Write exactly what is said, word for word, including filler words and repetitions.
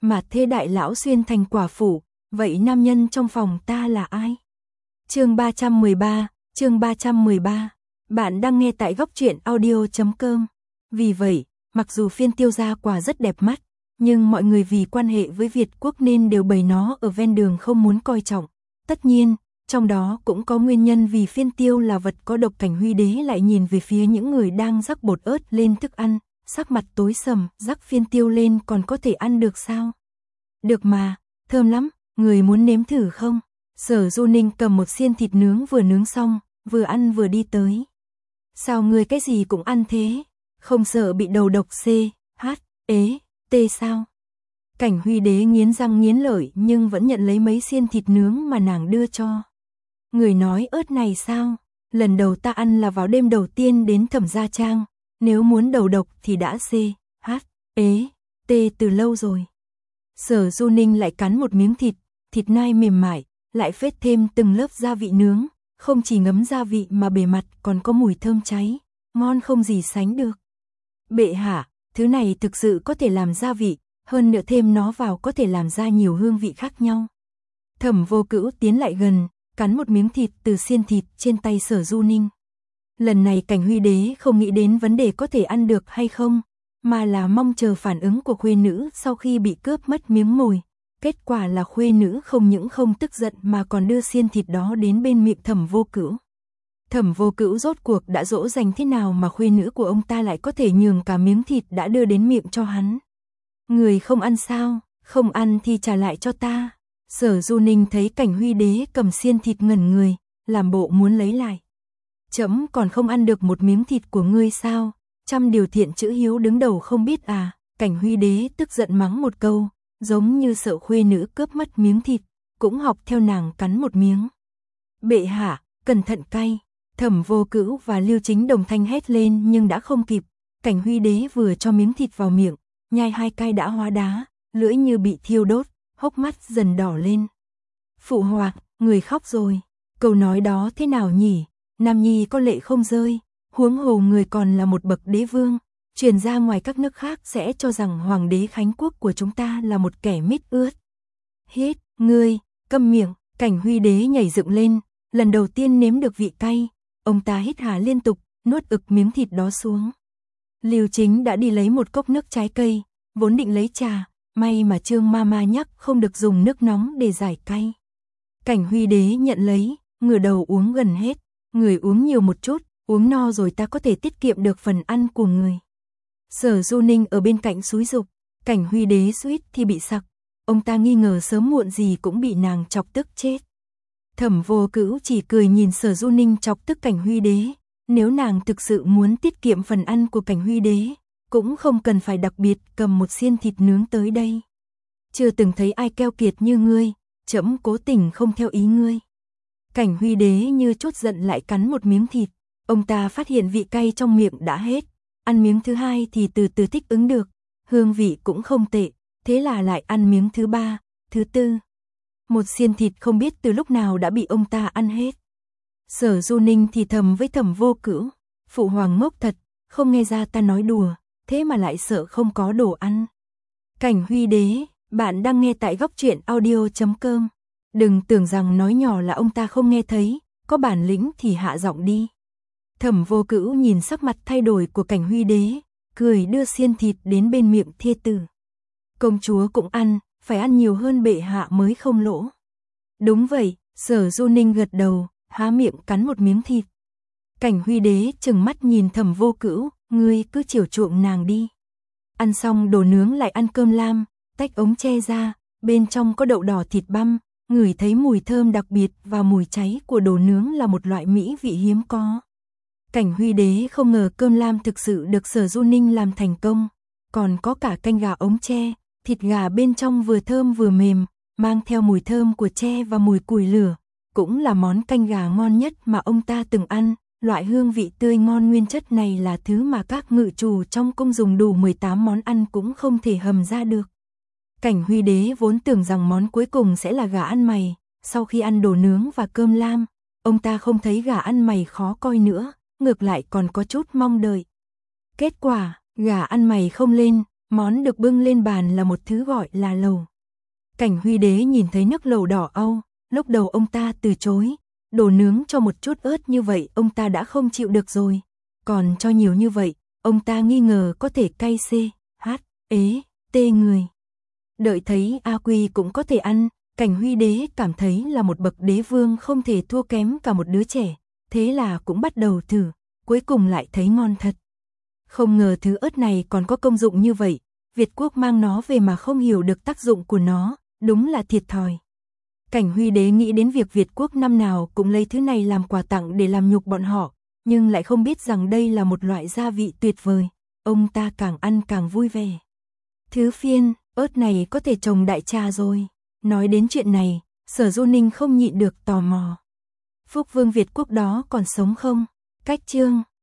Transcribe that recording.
mà thê đại lão xuyên thành quả phụ, vậy nam nhân trong phòng ta là ai? Chương ba trăm mười ba, chương ba trăm mười ba. Bạn đang nghe tại góc truyện audio chấm com. Vì vậy, mặc dù phiên tiêu gia quả rất đẹp mắt, nhưng mọi người vì quan hệ với Việt quốc nên đều bày nó ở ven đường không muốn coi trọng. Tất nhiên, trong đó cũng có nguyên nhân vì phiên tiêu là vật có độc. Cảnh Huy Đế lại nhìn về phía những người đang rắc bột ớt lên thức ăn, sắc mặt tối sầm, rắc phiên tiêu lên còn có thể ăn được sao? Được mà, thơm lắm, người muốn nếm thử không? Sở Du Ninh cầm một xiên thịt nướng vừa nướng xong, vừa ăn vừa đi tới. Sao người cái gì cũng ăn thế? Không sợ bị đầu độc C, H, ế, T sao? Cảnh Huy Đế nghiến răng nghiến lợi nhưng vẫn nhận lấy mấy xiên thịt nướng mà nàng đưa cho. Người nói ớt này sao? Lần đầu ta ăn là vào đêm đầu tiên đến Thẩm Gia Trang, nếu muốn đầu độc thì đã C, H, ế, T từ lâu rồi. Sở Du Ninh lại cắn một miếng thịt, thịt nai mềm mại, lại phết thêm từng lớp gia vị nướng, không chỉ ngấm gia vị mà bề mặt còn có mùi thơm cháy, ngon không gì sánh được. Bệ hạ, thứ này thực sự có thể làm gia vị, hơn nữa thêm nó vào có thể làm ra nhiều hương vị khác nhau. Thẩm Vô Cữu tiến lại gần, cắn một miếng thịt từ xiên thịt trên tay Sở Du Ninh. Lần này Cảnh Huy Đế không nghĩ đến vấn đề có thể ăn được hay không, mà là mong chờ phản ứng của khuê nữ sau khi bị cướp mất miếng mồi. Kết quả là khuê nữ không những không tức giận mà còn đưa xiên thịt đó đến bên miệng Thẩm Vô Cữu. Thẩm Vô Cữu rốt cuộc đã dỗ dành thế nào mà khuê nữ của ông ta lại có thể nhường cả miếng thịt đã đưa đến miệng cho hắn. Người không ăn sao? Không ăn thì trả lại cho ta. Sở Du Ninh thấy Cảnh Huy Đế cầm xiên thịt ngẩn người, làm bộ muốn lấy lại. Trẫm còn không ăn được một miếng thịt của ngươi sao? Trăm điều thiện chữ hiếu đứng đầu không biết à? Cảnh Huy Đế tức giận mắng một câu, giống như sợ khuê nữ cướp mất miếng thịt, cũng học theo nàng cắn một miếng. Bệ hạ, cẩn thận cay. Thẩm Vô Cữu và Lưu Chính đồng thanh hét lên nhưng đã không kịp. Cảnh Huy Đế vừa cho miếng thịt vào miệng, nhai hai cay đã hóa đá, lưỡi như bị thiêu đốt, hốc mắt dần đỏ lên. Phụ hoàng, người khóc rồi. Câu nói đó thế nào nhỉ? Nam nhi có lệ không rơi, huống hồ người còn là một bậc đế vương, truyền ra ngoài các nước khác sẽ cho rằng hoàng đế Khánh Quốc của chúng ta là một kẻ mít ướt. Hít, ngươi, câm miệng. Cảnh Huy Đế nhảy dựng lên, lần đầu tiên nếm được vị cay, ông ta hít hà liên tục, nuốt ực miếng thịt đó xuống. Lưu Chính đã đi lấy một cốc nước trái cây, vốn định lấy trà, may mà Trương Mama nhắc không được dùng nước nóng để giải cay. Cảnh Huy Đế nhận lấy, ngửa đầu uống gần hết, người uống nhiều một chút, uống no rồi ta có thể tiết kiệm được phần ăn của người. Sở Du Ninh ở bên cạnh xúi giục, Cảnh Huy Đế suýt thì bị sặc, ông ta nghi ngờ sớm muộn gì cũng bị nàng chọc tức chết. Thẩm Vô Cữu chỉ cười nhìn Sở Du Ninh chọc tức Cảnh Huy Đế, nếu nàng thực sự muốn tiết kiệm phần ăn của Cảnh Huy Đế, cũng không cần phải đặc biệt cầm một xiên thịt nướng tới đây. Chưa từng thấy ai keo kiệt như ngươi, trẫm cố tình không theo ý ngươi. Cảnh Huy Đế như chút giận lại cắn một miếng thịt, ông ta phát hiện vị cay trong miệng đã hết, ăn miếng thứ hai thì từ từ thích ứng được, hương vị cũng không tệ, thế là lại ăn miếng thứ ba, thứ tư. Một xiên thịt không biết từ lúc nào đã bị ông ta ăn hết. Sở Du Ninh thì thầm với Thẩm Vô Cữu, phụ hoàng ngốc thật, không nghe ra ta nói đùa, thế mà lại sợ không có đồ ăn. Cảnh Huy Đế, bạn đang nghe tại góc truyện audio chấm com. Đừng tưởng rằng nói nhỏ là ông ta không nghe thấy, có bản lĩnh thì hạ giọng đi. Thẩm Vô Cữu nhìn sắc mặt thay đổi của Cảnh Huy Đế, cười đưa xiên thịt đến bên miệng thê tử. Công chúa cũng ăn, phải ăn nhiều hơn bệ hạ mới không lỗ. Đúng vậy, Sở Du Ninh gật đầu, há miệng cắn một miếng thịt. Cảnh Huy Đế trừng mắt nhìn Thẩm Vô Cữu, ngươi cứ chiều chuộng nàng đi. Ăn xong đồ nướng lại ăn cơm lam, tách ống tre ra, bên trong có đậu đỏ thịt băm, ngửi thấy mùi thơm đặc biệt và mùi cháy của đồ nướng là một loại mỹ vị hiếm có. Cảnh Huy Đế không ngờ cơm lam thực sự được Sở Du Ninh làm thành công, còn có cả canh gà ống tre, thịt gà bên trong vừa thơm vừa mềm, mang theo mùi thơm của tre và mùi củi lửa, cũng là món canh gà ngon nhất mà ông ta từng ăn. Loại hương vị tươi ngon nguyên chất này là thứ mà các ngự chủ trong cung dùng đủ mười tám món ăn cũng không thể hầm ra được. Cảnh Huy Đế vốn tưởng rằng món cuối cùng sẽ là gà ăn mày, sau khi ăn đồ nướng và cơm lam, ông ta không thấy gà ăn mày khó coi nữa, ngược lại còn có chút mong đợi. Kết quả, gà ăn mày không lên, Món được bưng lên bàn là một thứ gọi là lẩu. Cảnh Huy Đế nhìn thấy nước lẩu đỏ au, lúc đầu ông ta từ chối, đồ nướng cho một chút ớt như vậy ông ta đã không chịu được rồi, còn cho nhiều như vậy, ông ta nghi ngờ có thể cay xê, hát, ế, tê người. Đợi thấy A Quy cũng có thể ăn, Cảnh Huy Đế cảm thấy là một bậc đế vương không thể thua kém cả một đứa trẻ, thế là cũng bắt đầu thử, cuối cùng lại thấy ngon thật. Không ngờ thứ ớt này còn có công dụng như vậy, Việt quốc mang nó về mà không hiểu được tác dụng của nó, đúng là thiệt thòi. Cảnh Huy Đế nghĩ đến việc Việt quốc năm nào cũng lấy thứ này làm quà tặng để làm nhục bọn họ, nhưng lại không biết rằng đây là một loại gia vị tuyệt vời, ông ta càng ăn càng vui vẻ. Thứ phiên, ớt này có thể trồng đại trà rồi. Nói đến chuyện này, Sở Du Ninh không nhịn được tò mò. Phúc vương Việt quốc đó còn sống không? Cách chương